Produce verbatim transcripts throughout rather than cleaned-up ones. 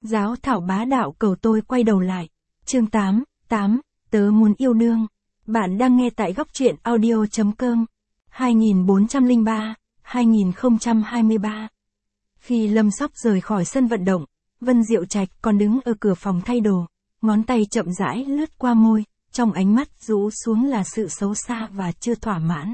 Giáo thảo bá đạo cầu tôi quay đầu lại. Chương tám, tám, tớ muốn yêu đương. Bạn đang nghe tại góc truyện audio.com. hai nghìn bốn trăm lẻ ba, hai nghìn không trăm hai mươi ba. Khi Lâm Sóc rời khỏi sân vận động, Vân Diệu Trạch còn đứng ở cửa phòng thay đồ, ngón tay chậm rãi lướt qua môi, trong ánh mắt rũ xuống là sự xấu xa và chưa thỏa mãn.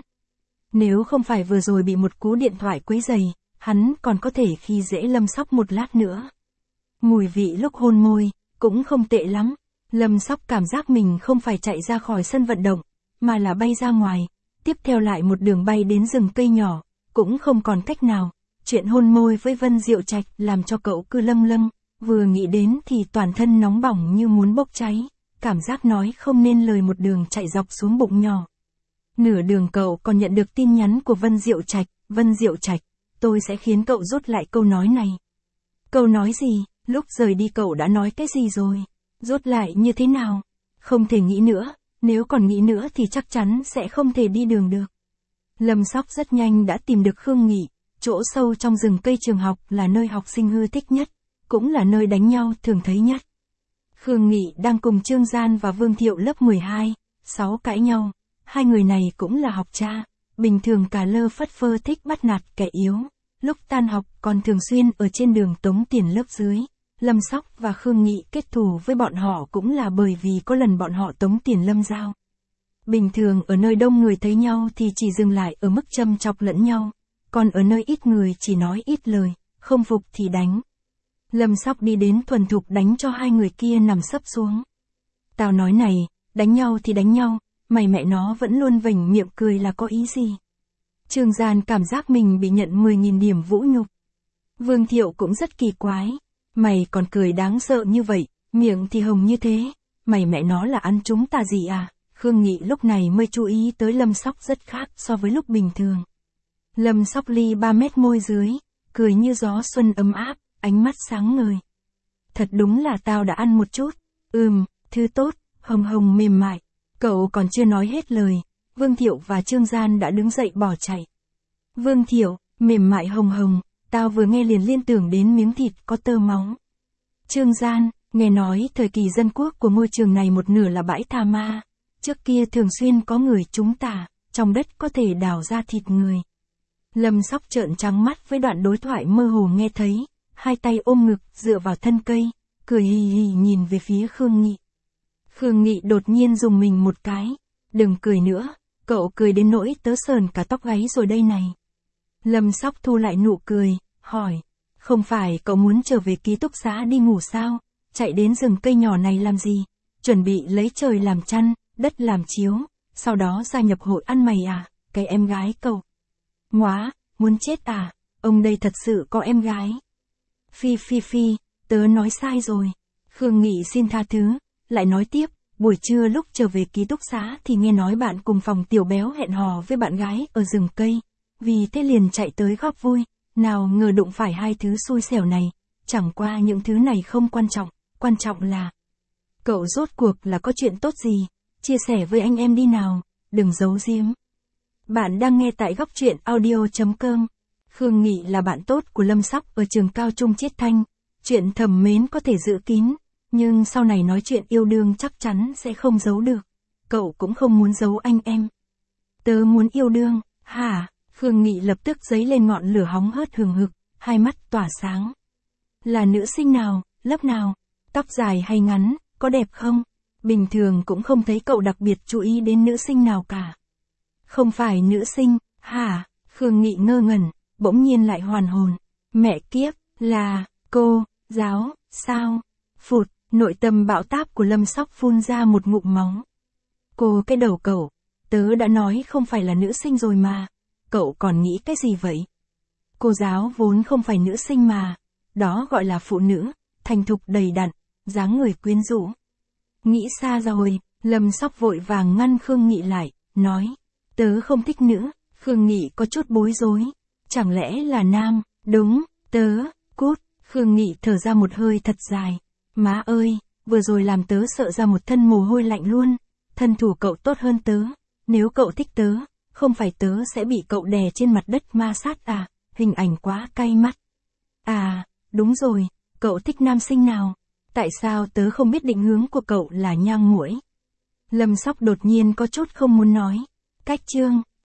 Nếu không phải vừa rồi bị một cú điện thoại quấy rầy, hắn còn có thể khi dễ Lâm Sóc một lát nữa. Mùi vị lúc hôn môi, cũng không tệ lắm. Lâm Sóc cảm giác mình không phải chạy ra khỏi sân vận động, mà là bay ra ngoài, tiếp theo lại một đường bay đến rừng cây nhỏ, cũng không còn cách nào. Chuyện hôn môi với Vân Diệu Trạch làm cho cậu cứ lâng lâng, vừa nghĩ đến thì toàn thân nóng bỏng như muốn bốc cháy, cảm giác nói không nên lời một đường chạy dọc xuống bụng nhỏ. Nửa đường cậu còn nhận được tin nhắn của Vân Diệu Trạch, Vân Diệu Trạch, tôi sẽ khiến cậu rút lại câu nói này. Câu nói gì? Lúc rời đi cậu đã nói cái gì rồi? Rút lại như thế nào? Không thể nghĩ nữa, nếu còn nghĩ nữa thì chắc chắn sẽ không thể đi đường được. Lâm Sóc rất nhanh đã tìm được Khương Nghị, chỗ sâu trong rừng cây trường học là nơi học sinh ưa thích nhất, cũng là nơi đánh nhau thường thấy nhất. Khương Nghị đang cùng Trương Gian và Vương Thiệu lớp mười hai, sáu cãi nhau, hai người này cũng là học cha, bình thường cả lơ phất phơ thích bắt nạt kẻ yếu, lúc tan học còn thường xuyên ở trên đường tống tiền lớp dưới. Lâm Sóc và Khương Nghị kết thù với bọn họ cũng là bởi vì có lần bọn họ tống tiền Lâm Giao. Bình thường ở nơi đông người thấy nhau thì chỉ dừng lại ở mức châm chọc lẫn nhau, còn ở nơi ít người chỉ nói ít lời, không phục thì đánh. Lâm Sóc đi đến thuần thục đánh cho hai người kia nằm sấp xuống. Tao nói này, đánh nhau thì đánh nhau, mày mẹ nó vẫn luôn vểnh miệng cười là có ý gì? Trương Gian cảm giác mình bị nhận mười nghìn điểm vũ nhục. Vương Thiệu cũng rất kỳ quái. Mày còn cười đáng sợ như vậy, miệng thì hồng như thế, mày mẹ nó là ăn chúng ta gì à? Khương Nghị lúc này mới chú ý tới Lâm Sóc rất khác so với lúc bình thường. Lâm Sóc ly ba mét môi dưới, cười như gió xuân ấm áp, ánh mắt sáng ngời. Thật đúng là tao đã ăn một chút, ừm, thứ tốt, hồng hồng mềm mại. Cậu còn chưa nói hết lời, Vương Thiệu và Trương Gian đã đứng dậy bỏ chạy. Vương Thiệu, mềm mại hồng hồng. Tao vừa nghe liền liên tưởng đến miếng thịt có tơ máu. Trương Gian, nghe nói thời kỳ dân quốc của ngôi trường này một nửa là bãi tha ma. Trước kia thường xuyên có người chúng ta, trong đất có thể đào ra thịt người. Lâm Sóc trợn trắng mắt với đoạn đối thoại mơ hồ nghe thấy, hai tay ôm ngực dựa vào thân cây, cười hì hì nhìn về phía Khương Nghị. Khương Nghị đột nhiên dùng mình một cái. Đừng cười nữa, cậu cười đến nỗi tớ sờn cả tóc gáy rồi đây này. Lâm Sóc thu lại nụ cười, hỏi, không phải cậu muốn trở về ký túc xá đi ngủ sao? Chạy đến rừng cây nhỏ này làm gì? Chuẩn bị lấy trời làm chăn, đất làm chiếu, sau đó gia nhập hội ăn mày à? Cái em gái cậu. Ngoá, muốn chết à? Ông đây thật sự có em gái. Phi phi phi, tớ nói sai rồi. Khương Nghị xin tha thứ, lại nói tiếp, buổi trưa lúc trở về ký túc xá thì nghe nói bạn cùng phòng Tiểu Béo hẹn hò với bạn gái ở rừng cây. Vì thế liền chạy tới góp vui, nào ngờ đụng phải hai thứ xui xẻo này, chẳng qua những thứ này không quan trọng, quan trọng là cậu rốt cuộc là có chuyện tốt gì, chia sẻ với anh em đi nào, đừng giấu giếm. Bạn đang nghe tại góc truyện audio.com. Khương Nghị là bạn tốt của Lâm Sóc ở trường cao trung Chiết Thanh, chuyện thầm mến có thể giữ kín, nhưng sau này nói chuyện yêu đương chắc chắn sẽ không giấu được, cậu cũng không muốn giấu anh em. Tớ muốn yêu đương, hả? Khương Nghị lập tức dấy lên ngọn lửa hóng hớt hừng hực, hai mắt tỏa sáng. Là nữ sinh nào, lớp nào, tóc dài hay ngắn, có đẹp không? Bình thường cũng không thấy cậu đặc biệt chú ý đến nữ sinh nào cả. Không phải nữ sinh, hả? Khương Nghị ngơ ngẩn, bỗng nhiên lại hoàn hồn. Mẹ kiếp, là, cô, giáo, sao? Phụt, nội tâm bão táp của Lâm Sóc phun ra một ngụm máu. Cô cái đầu cậu, tớ đã nói không phải là nữ sinh rồi mà. Cậu còn nghĩ cái gì vậy? Cô giáo vốn không phải nữ sinh mà, đó gọi là phụ nữ, thành thục đầy đặn, dáng người quyến rũ. Nghĩ xa rồi, Lâm Sóc vội vàng ngăn Khương Nghị lại, nói, tớ không thích nữ. Khương Nghị có chút bối rối, chẳng lẽ là nam? Đúng, tớ, cút. Khương Nghị thở ra một hơi thật dài, má ơi, vừa rồi làm tớ sợ ra một thân mồ hôi lạnh luôn. Thân thủ cậu tốt hơn tớ, nếu cậu thích tớ, không phải tớ sẽ bị cậu đè trên mặt đất ma sát à, hình ảnh quá cay mắt. À, đúng rồi, Cậu thích nam sinh nào? Tại sao tớ không biết định hướng của cậu là nhang muỗi? Lâm Sóc đột nhiên có chút không muốn nói. Cách chương.